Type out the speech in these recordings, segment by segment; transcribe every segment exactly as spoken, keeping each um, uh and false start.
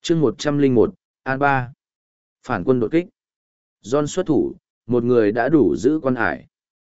chương một trăm lẻ một, An Ba. Phản quân đột kích. John xuất thủ, một người đã đủ giữ quan hải.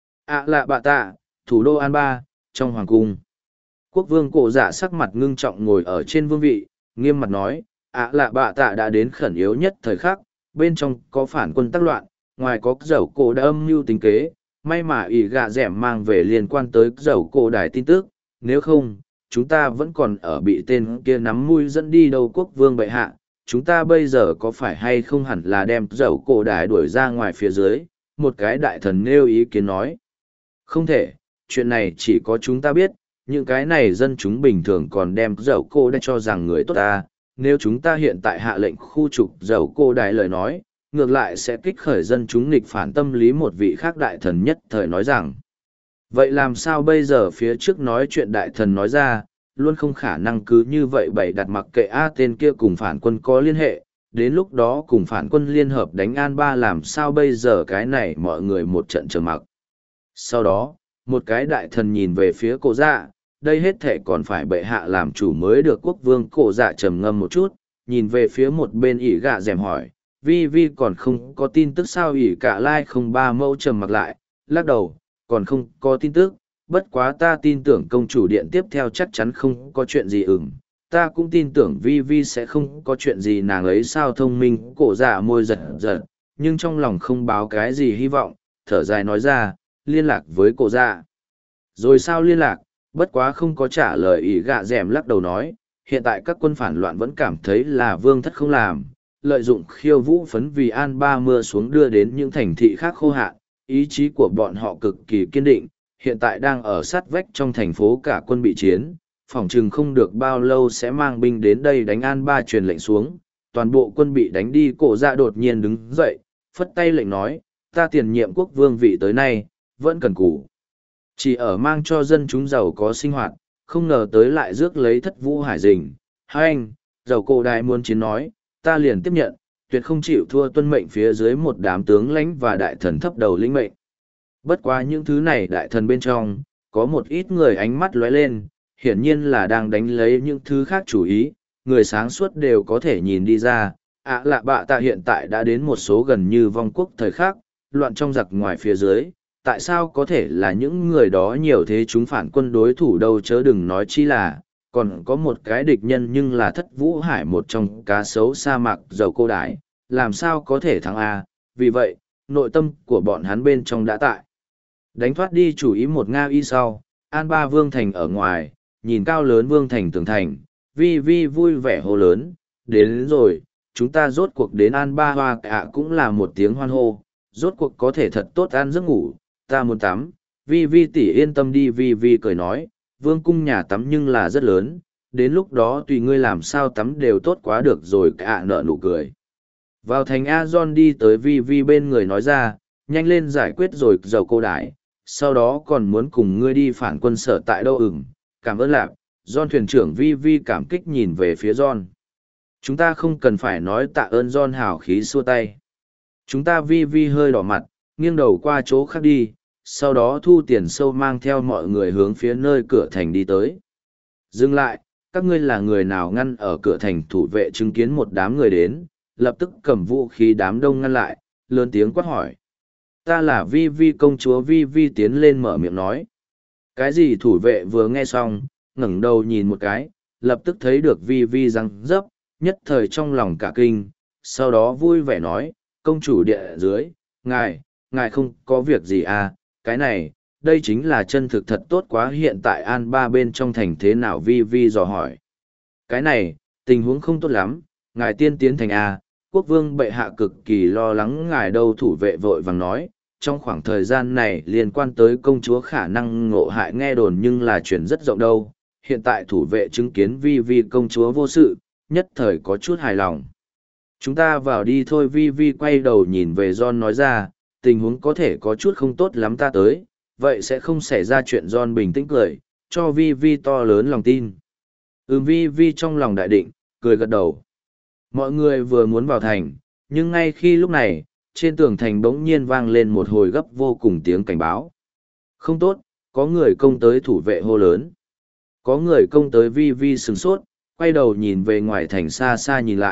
ạ lạ bạ tạ, thủ đô An Ba, trong hoàng cung. Quốc vương cổ dạ sắc mặt ngưng trọng ngồi ở trên vương vị, nghiêm mặt nói, ạ lạ bạ tạ đã đến khẩn yếu nhất thời khắc, bên trong có phản quân tác loạn, ngoài có dầu cổ đã âm mưu tính kế, may mà ỷ gạ dẻm mang về liên quan tới dầu cổ đài tin tức, nếu không, chúng ta vẫn còn ở bị tên kia nắm mũi dẫn đi đâu quốc vương bệ hạ, chúng ta bây giờ có phải hay không hẳn là đem dầu cổ đài đuổi ra ngoài phía dưới, một cái đại thần nêu ý kiến nói. Không thể, chuyện này chỉ có chúng ta biết, những cái này dân chúng bình thường còn đem dầu cổ đài cho rằng người tốt ta, nếu chúng ta hiện tại hạ lệnh khu trục dầu cổ đài lời nói, ngược lại sẽ kích khởi dân chúng nghịch phản tâm lý. Một vị khác đại thần nhất thời nói rằng, vậy làm sao bây giờ phía trước nói chuyện đại thần nói ra, luôn không khả năng cứ như vậy bày đặt mặc kệ A tên kia cùng phản quân có liên hệ, đến lúc đó cùng phản quân liên hợp đánh An Ba làm sao bây giờ cái này mọi người một trận trầm mặc. Sau đó, một cái đại thần nhìn về phía cổ dạ, đây hết thể còn phải bệ hạ làm chủ mới được. Quốc vương cổ dạ trầm ngâm một chút, nhìn về phía một bên ỷ gạ dèm hỏi, vi vi còn không có tin tức sao? Ỷ cả lai không ba mẫu trầm mặc lại, lắc đầu, còn không có tin tức, bất quá ta tin tưởng công chủ điện tiếp theo chắc chắn không có chuyện gì. Ửng, ta cũng tin tưởng vi vi sẽ không có chuyện gì. Nàng ấy sao thông minh? Cổ dạ môi giật giật, nhưng trong lòng không báo cái gì hy vọng, thở dài nói ra, liên lạc với cổ dạ. Rồi sao liên lạc? Bất quá không có trả lời. Ỷ gạ dẻm lắc đầu nói, hiện tại các quân phản loạn vẫn cảm thấy là vương thất không làm, lợi dụng khiêu vũ phấn vì An Ba mưa xuống đưa đến những thành thị khác khô hạn, ý chí của bọn họ cực kỳ kiên định, hiện tại đang ở sát vách trong thành phố cả quân bị chiến, phỏng chừng không được bao lâu sẽ mang binh đến đây đánh An Ba. Truyền lệnh xuống, toàn bộ quân bị đánh đi. Cổ dạ đột nhiên đứng dậy, phất tay lệnh nói, ta tiền nhiệm quốc vương vị tới nay, vẫn cần cù. Chỉ ở mang cho dân chúng giàu có sinh hoạt, không ngờ tới lại rước lấy thất vũ hải dình. Hai anh, giàu cổ đại muốn chiến nói, ta liền tiếp nhận, tuyệt không chịu thua tuân mệnh phía dưới một đám tướng lãnh và đại thần thấp đầu lĩnh mệnh. Bất quá những thứ này đại thần bên trong, có một ít người ánh mắt lóe lên, hiển nhiên là đang đánh lấy những thứ khác chủ ý, người sáng suốt đều có thể nhìn đi ra. ạ lạ bạ tạ hiện tại đã đến một số gần như vong quốc thời khắc, loạn trong giặc ngoài phía dưới, tại sao có thể là những người đó nhiều thế chúng phản quân đối thủ đâu, chớ đừng nói chi là, còn có một cái địch nhân nhưng là thất vũ hải, một trong cá sấu sa mạc dầu cô đái, làm sao có thể thắng A. Vì vậy, nội tâm của bọn hắn bên trong đã tại đánh thoát đi chủ ý. Một Nga y sau, An Ba vương thành ở ngoài, nhìn cao lớn vương thành tường thành, vi vi vui vẻ hô lớn, đến, đến rồi, chúng ta rốt cuộc đến An Ba. Hoa ạ cũng là một tiếng hoan hô, rốt cuộc có thể thật tốt ăn giấc ngủ, ta muốn tắm. Vi vi tỷ yên tâm đi. Vi vi cười nói, vương cung nhà tắm nhưng là rất lớn, đến lúc đó tùy ngươi làm sao tắm đều tốt quá được rồi. Cả nợ nụ cười. Vào thành A John đi tới vi vi bên người nói ra, nhanh lên giải quyết rồi dầu cô đái, sau đó còn muốn cùng ngươi đi phản quân sở tại đâu. Ửng, cảm ơn lạc. John thuyền trưởng. Vi vi cảm kích nhìn về phía John. Chúng ta không cần phải nói tạ ơn. John hào khí xua tay. Chúng ta. Vi vi hơi đỏ mặt, nghiêng đầu qua chỗ khác đi, sau đó thu tiền sâu mang theo mọi người hướng phía nơi cửa thành đi tới. Dừng lại, các ngươi là người nào? Ngăn ở cửa thành thủ vệ chứng kiến một đám người đến, lập tức cầm vũ khí đám đông ngăn lại, lớn tiếng quát hỏi. Ta là vi vi công chúa. Vi vi tiến lên mở miệng nói. Cái gì? Thủ vệ vừa nghe xong, ngẩng đầu nhìn một cái, lập tức thấy được vi vi răng dấp, nhất thời trong lòng cả kinh, sau đó vui vẻ nói, công chủ địa dưới, ngài, ngài không có việc gì à? Cái này, đây chính là chân thực thật tốt quá. Hiện tại An Ba bên trong thành thế nào? Vi vi dò hỏi. Cái này, tình huống không tốt lắm, ngài tiên tiến thành A, quốc vương bệ hạ cực kỳ lo lắng ngài đâu. Thủ vệ vội vàng nói, trong khoảng thời gian này liên quan tới công chúa khả năng ngộ hại nghe đồn nhưng là chuyển rất rộng đâu. Hiện tại thủ vệ chứng kiến vi vi công chúa vô sự, nhất thời có chút hài lòng. Chúng ta vào đi thôi. Vi vi quay đầu nhìn về John nói ra, tình huống có thể có chút không tốt lắm, ta tới, vậy sẽ không xảy ra chuyện. John bình tĩnh cười, cho vi vi to lớn lòng tin. Ừm. Vi vi trong lòng đại định, cười gật đầu. Mọi người vừa muốn vào thành, nhưng ngay khi lúc này, trên tường thành bỗng nhiên vang lên một hồi gấp vô cùng tiếng cảnh báo. Không tốt, có người công tới. Thủ vệ hô lớn. Có người công tới. Vi vi sửng sốt, quay đầu nhìn về ngoài thành, xa xa nhìn lại,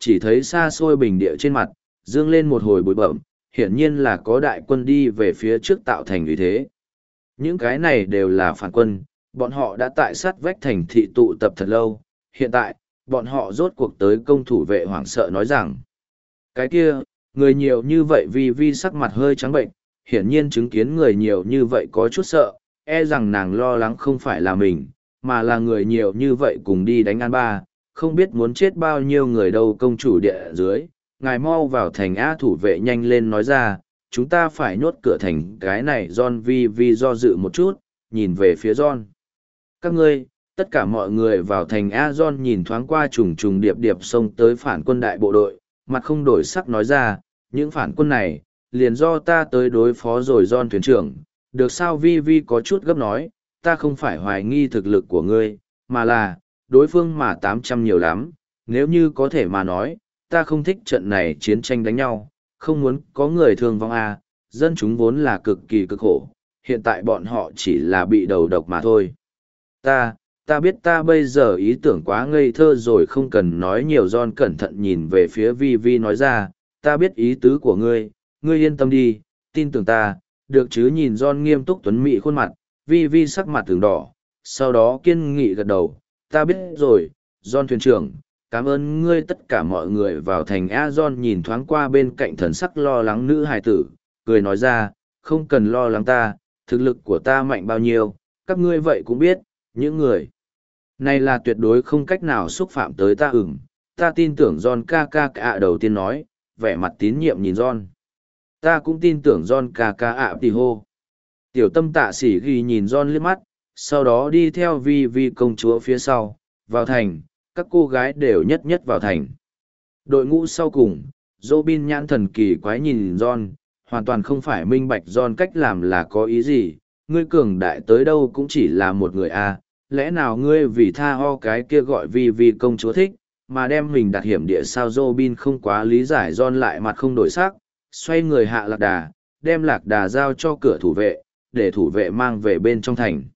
chỉ thấy xa xôi bình địa trên mặt, dương lên một hồi bụi bẩm, hiển nhiên là có đại quân đi về phía trước tạo thành uy thế. Những cái này đều là phản quân, bọn họ đã tại sát vách thành thị tụ tập thật lâu, hiện tại, bọn họ rốt cuộc tới công thủ vệ hoảng sợ nói rằng, cái kia, người nhiều như vậy vì vi sắc mặt hơi trắng bệnh, hiển nhiên chứng kiến người nhiều như vậy có chút sợ, e rằng nàng lo lắng không phải là mình, mà là người nhiều như vậy cùng đi đánh An Ba, không biết muốn chết bao nhiêu người đâu. Công chủ địa dưới, ngài mau vào thành A. Thủ vệ nhanh lên nói ra, chúng ta phải nhốt cửa thành cái này. John vi vi do dự một chút, nhìn về phía John. Các ngươi, tất cả mọi người vào thành A. John nhìn thoáng qua trùng trùng điệp điệp xông tới phản quân đại bộ đội, mặt không đổi sắc nói ra, những phản quân này, liền do ta tới đối phó rồi. John thuyền trưởng, được sao? Vi vi có chút gấp nói, ta không phải hoài nghi thực lực của ngươi, mà là, đối phương mà tám trăm nhiều lắm, nếu như có thể mà nói, ta không thích trận này chiến tranh đánh nhau, không muốn có người thương vong a. Dân chúng vốn là cực kỳ cực khổ, hiện tại bọn họ chỉ là bị đầu độc mà thôi. Ta, ta biết ta bây giờ ý tưởng quá ngây thơ rồi, không cần nói nhiều. John cẩn thận nhìn về phía Vi Vi nói ra, ta biết ý tứ của ngươi, ngươi yên tâm đi, tin tưởng ta, được chứ? Nhìn John nghiêm túc tuấn mỹ khuôn mặt, Vi Vi sắc mặt từng đỏ, sau đó kiên nghị gật đầu, ta biết rồi, John thuyền trưởng, cảm ơn ngươi. Tất cả mọi người vào thành A. John nhìn thoáng qua bên cạnh thần sắc lo lắng nữ hài tử, cười nói ra, không cần lo lắng ta, thực lực của ta mạnh bao nhiêu, các ngươi vậy cũng biết, những người này là tuyệt đối không cách nào xúc phạm tới ta. Ừm, ta tin tưởng John ca ca ạ. Đầu tiên nói, vẻ mặt tín nhiệm nhìn John. Ta cũng tin tưởng John ca ca ạ. Tì hô. Tiểu tâm tạ sỉ ghi nhìn John liếc mắt, sau đó đi theo Vi Vi công chúa phía sau, vào thành, các cô gái đều nhất nhất vào thành. Đội ngũ sau cùng, Robin nhãn thần kỳ quái nhìn John, hoàn toàn không phải minh bạch John cách làm là có ý gì, ngươi cường đại tới đâu cũng chỉ là một người a, lẽ nào ngươi vì tha ho cái kia gọi Vi Vi công chúa thích, mà đem mình đặt hiểm địa sao? Robin không quá lý giải. John lại mặt không đổi sắc, xoay người hạ lạc đà, đem lạc đà giao cho cửa thủ vệ, để thủ vệ mang về bên trong thành.